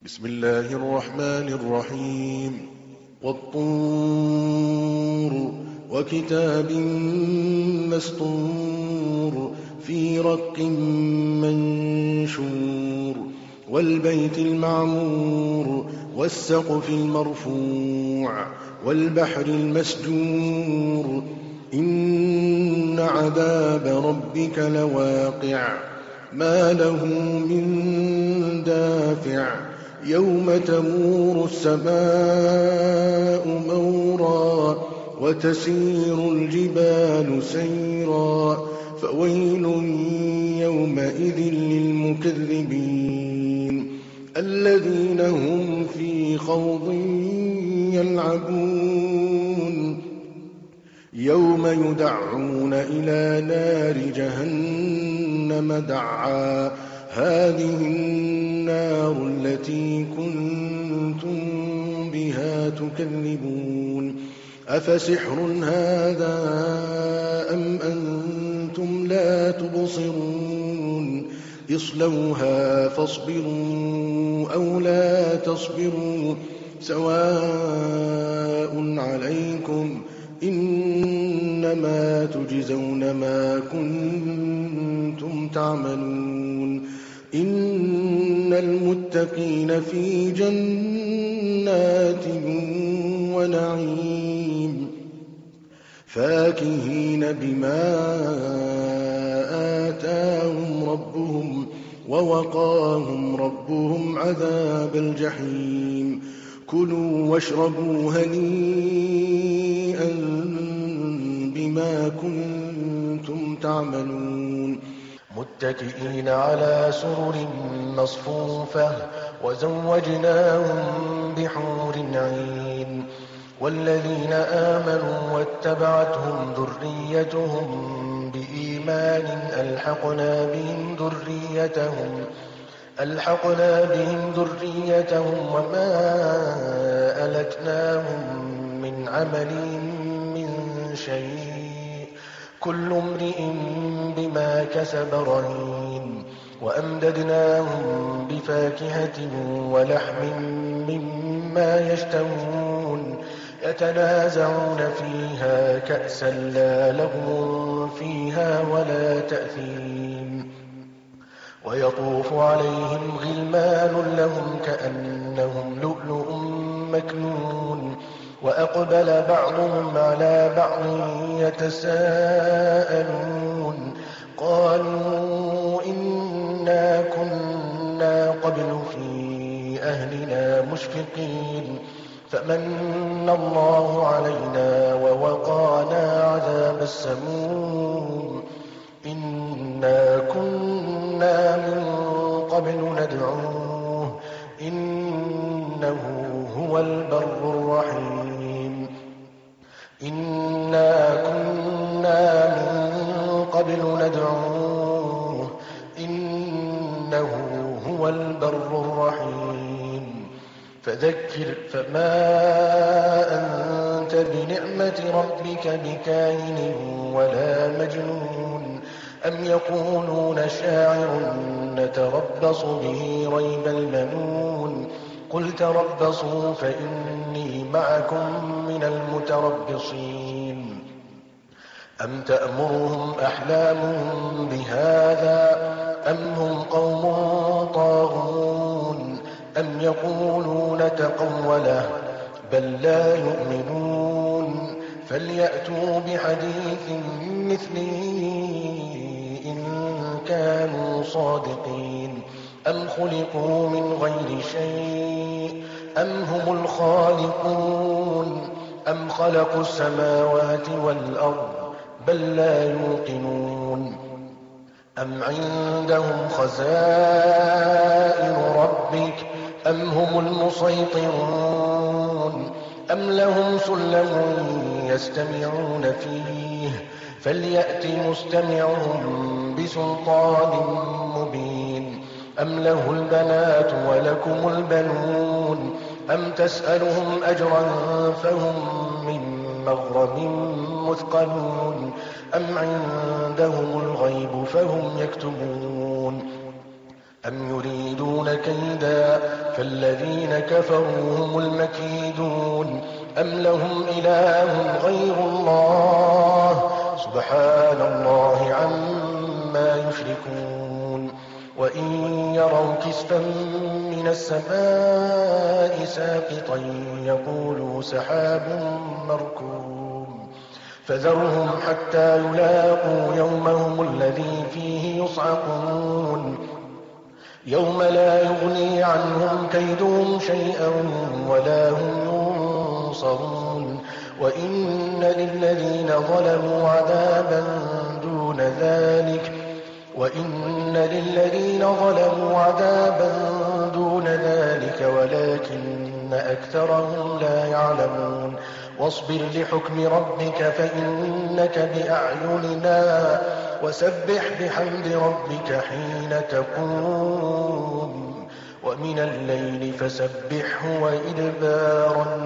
بسم الله الرحمن الرحيم والطور وكتاب مسطور في رق منشور والبيت المعمور والسقف المرفوع والبحر المسجور إن عذاب ربك لواقع ما له من دافع يوم تمور السماء مورا وتسير الجبال سيرا فويل يومئذ للمكذبين الذين هم في خوض يلعبون يوم يدعون إلى نار جهنم دعا هذه النار التي كنتم بها تكذبون أفسحر هذا أم أنتم لا تبصرون اصلوها فاصبروا أو لا تصبروا سواء عليكم إنما تجزون ما كنتم تعملون إن المتقين في جنات ونعيم فاكهين بما آتاهم ربهم ووقاهم ربهم عذاب الجحيم كلوا واشربوا هنيئا بما كنتم تعملون متكئين على سرر مصفوفة وزوجناهم بحور عين والذين آمنوا واتبعتهم ذريتهم بإيمان ألحقنا بهم ذريتهم وما ألتناهم من عملهم من شيء كل امرئ بما كسب رهين وأمددناهم بفاكهة ولحم مما يشتهون يتنازعون فيها كأسا لا لغو فيها ولا تأثيم ويطوف عليهم غلمان لهم كأنهم لؤلؤ مكنون وأقبل بعضهم على بعض يتساءلون قالوا إنا كنا قبل في أهلنا مشفقين فمن الله علينا ووقانا عذاب السموم إنا كنا من قبل ندعوه إنه هو البر الرحيم إنا كنا من قبل ندعوه إنه هو البر الرحيم فذكر فما أنت بنعمة ربك بكاهن ولا مجنون أم يقولون شاعر نتربص به ريب المنون قل تربصوا فإني معكم من المتربصين أم تأمرهم أحلامهم بهذا أم هم قوم طاغون أم يقولون تقوله بل لا يؤمنون فليأتوا بحديث مثله إن كانوا صادقين أم خلقوا من غير شيء أم هم الخالقون أم خلقوا السماوات والأرض بل لا يوقنون أم عندهم خزائن ربك أم هم المسيطرون أم لهم سلم يستمعون فيه فليأت مستمعهم بسلطان مبين أم له البنات ولكم البنون أم تسألهم أجرا فهم من مغرم مثقلون أم عندهم الغيب فهم يكتبون أم يريدون كيدا فالذين كفروا هم المكيدون أم لهم إله غير الله سبحان الله عما يشركون وإن يروا كسفا من السماء ساقطا يقولوا سحاب مركوم فذرهم حتى يلاقوا يومهم الذي فيه يصعقون يوم لا يغني عنهم كيدهم شيئا ولا هم ينصرون وإن للذين ظلموا عذابا دون ذلك ولكن أكثرهم لا يعلمون واصبر لحكم ربك فإنك بأعيننا وسبح بحمد ربك حين تقوم ومن الليل فسبحه وإدبار